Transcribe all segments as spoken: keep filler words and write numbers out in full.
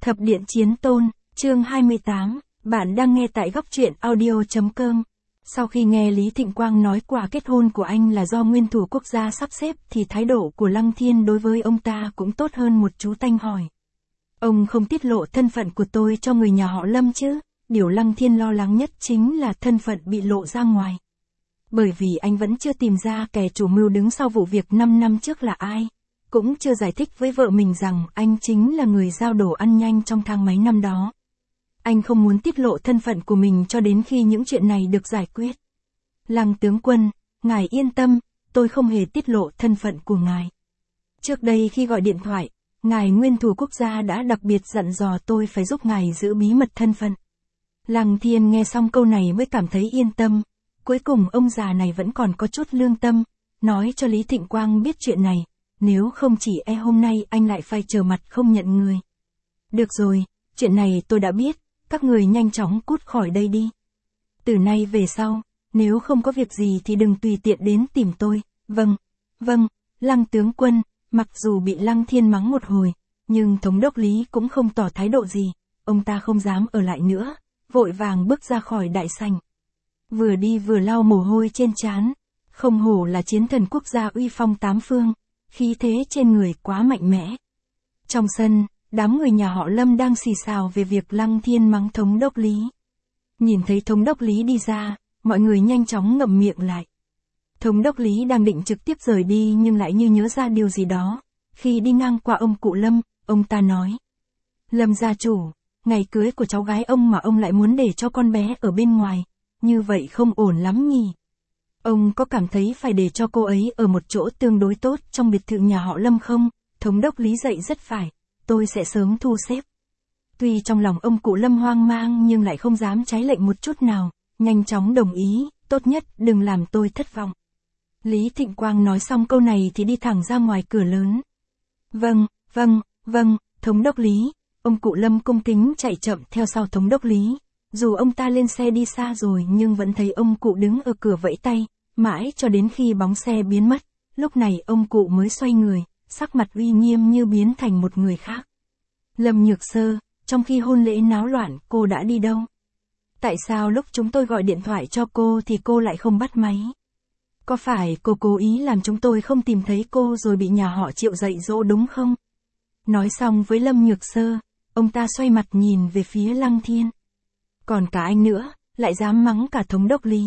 Thập điện chiến tôn, chương hai mươi tám, bạn đang nghe tại góc truyện audio chấm com. Sau khi nghe Lý Thịnh Quang nói quả kết hôn của anh là do nguyên thủ quốc gia sắp xếp thì thái độ của Lăng Thiên đối với ông ta cũng tốt hơn một chú tanh hỏi. Ông không tiết lộ thân phận của tôi cho người nhà họ Lâm chứ? Điều Lăng Thiên lo lắng nhất chính là thân phận bị lộ ra ngoài. Bởi vì anh vẫn chưa tìm ra kẻ chủ mưu đứng sau vụ việc năm năm trước là ai. Cũng chưa giải thích với vợ mình rằng anh chính là người giao đồ ăn nhanh trong thang máy năm đó. Anh không muốn tiết lộ thân phận của mình cho đến khi những chuyện này được giải quyết. Lăng tướng quân, ngài yên tâm, tôi không hề tiết lộ thân phận của ngài. Trước đây khi gọi điện thoại, ngài nguyên thủ quốc gia đã đặc biệt dặn dò tôi phải giúp ngài giữ bí mật thân phận. Lăng Thiên nghe xong câu này mới cảm thấy yên tâm. Cuối cùng ông già này vẫn còn có chút lương tâm, nói cho Lý Thịnh Quang biết chuyện này. Nếu không chỉ e hôm nay anh lại phải trở mặt không nhận người. Được rồi, chuyện này tôi đã biết, các người nhanh chóng cút khỏi đây đi. Từ nay về sau, nếu không có việc gì thì đừng tùy tiện đến tìm tôi. Vâng, vâng, Lăng tướng quân, mặc dù bị Lăng Thiên mắng một hồi, nhưng thống đốc Lý cũng không tỏ thái độ gì, ông ta không dám ở lại nữa, vội vàng bước ra khỏi đại sảnh. Vừa đi vừa lau mồ hôi trên trán, không hổ là chiến thần quốc gia uy phong tám phương. Khí thế trên người quá mạnh mẽ. Trong sân, đám người nhà họ Lâm đang xì xào về việc Lăng Thiên mắng thống đốc Lý. Nhìn thấy thống đốc Lý đi ra, mọi người nhanh chóng ngậm miệng lại. Thống đốc Lý đang định trực tiếp rời đi nhưng lại như nhớ ra điều gì đó. Khi đi ngang qua ông cụ Lâm, ông ta nói. Lâm gia chủ, ngày cưới của cháu gái ông mà ông lại muốn để cho con bé ở bên ngoài. Như vậy không ổn lắm nhỉ. Ông có cảm thấy phải để cho cô ấy ở một chỗ tương đối tốt trong biệt thự nhà họ Lâm không? Thống đốc Lý dậy rất phải, tôi sẽ sớm thu xếp. Tuy trong lòng ông cụ Lâm hoang mang nhưng lại không dám trái lệnh một chút nào, nhanh chóng đồng ý, tốt nhất đừng làm tôi thất vọng. Lý Thịnh Quang nói xong câu này thì đi thẳng ra ngoài cửa lớn. Vâng, vâng, vâng, thống đốc Lý, ông cụ Lâm cung kính chạy chậm theo sau thống đốc Lý. Dù ông ta lên xe đi xa rồi nhưng vẫn thấy ông cụ đứng ở cửa vẫy tay, mãi cho đến khi bóng xe biến mất, lúc này ông cụ mới xoay người, sắc mặt uy nghiêm như biến thành một người khác. Lâm Nhược Sơ, trong khi hôn lễ náo loạn cô đã đi đâu? Tại sao lúc chúng tôi gọi điện thoại cho cô thì cô lại không bắt máy? Có phải cô cố ý làm chúng tôi không tìm thấy cô rồi bị nhà họ Triệu dạy dỗ đúng không? Nói xong với Lâm Nhược Sơ, ông ta xoay mặt nhìn về phía Lăng Thiên. Còn cả anh nữa, lại dám mắng cả thống đốc Lý.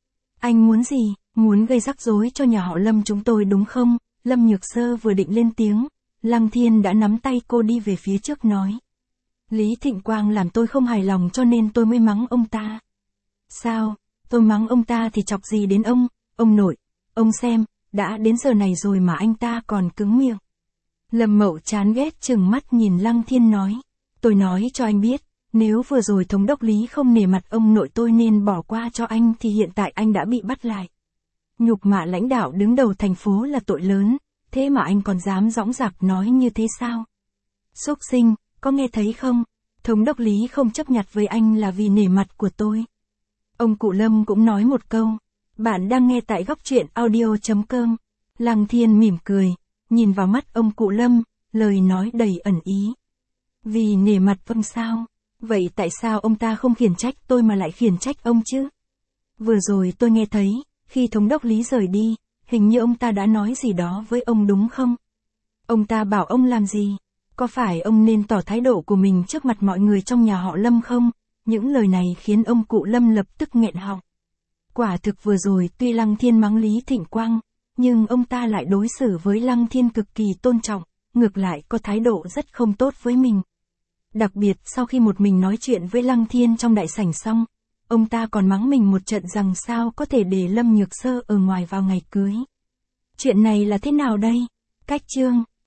Anh muốn gì, muốn gây rắc rối cho nhà họ Lâm chúng tôi đúng không? Lâm Nhược Sơ vừa định lên tiếng, Lăng Thiên đã nắm tay cô đi về phía trước nói. Lý Thịnh Quang làm tôi không hài lòng cho nên tôi mới mắng ông ta. Sao, tôi mắng ông ta thì chọc gì đến ông, ông nội, ông xem, đã đến giờ này rồi mà anh ta còn cứng miệng. Lâm Mậu chán ghét chừng mắt nhìn Lăng Thiên nói, tôi nói cho anh biết. Nếu vừa rồi thống đốc Lý không nể mặt ông nội tôi nên bỏ qua cho anh thì hiện tại anh đã bị bắt lại. Nhục mạ lãnh đạo đứng đầu thành phố là tội lớn, thế mà anh còn dám dõng dạc nói như thế sao? Xúc sinh, có nghe thấy không? Thống đốc Lý không chấp nhặt với anh là vì nể mặt của tôi. Ông cụ Lâm cũng nói một câu. Bạn đang nghe tại góc truyện audio chấm com. Lăng Thiên mỉm cười, nhìn vào mắt ông cụ Lâm, lời nói đầy ẩn ý. Vì nể mặt vâng sao? Vậy tại sao ông ta không khiển trách tôi mà lại khiển trách ông chứ? Vừa rồi tôi nghe thấy, khi thống đốc Lý rời đi, hình như ông ta đã nói gì đó với ông đúng không? Ông ta bảo ông làm gì? Có phải ông nên tỏ thái độ của mình trước mặt mọi người trong nhà họ Lâm không? Những lời này khiến ông cụ Lâm lập tức nghẹn họng. Quả thực vừa rồi tuy Lăng Thiên mắng Lý Thịnh Quang, nhưng ông ta lại đối xử với Lăng Thiên cực kỳ tôn trọng, ngược lại có thái độ rất không tốt với mình. Đặc biệt sau khi một mình nói chuyện với Lăng Thiên trong đại sảnh xong, ông ta còn mắng mình một trận rằng sao có thể để Lâm Nhược Sơ ở ngoài vào ngày cưới. Chuyện này là thế nào đây? Cách chương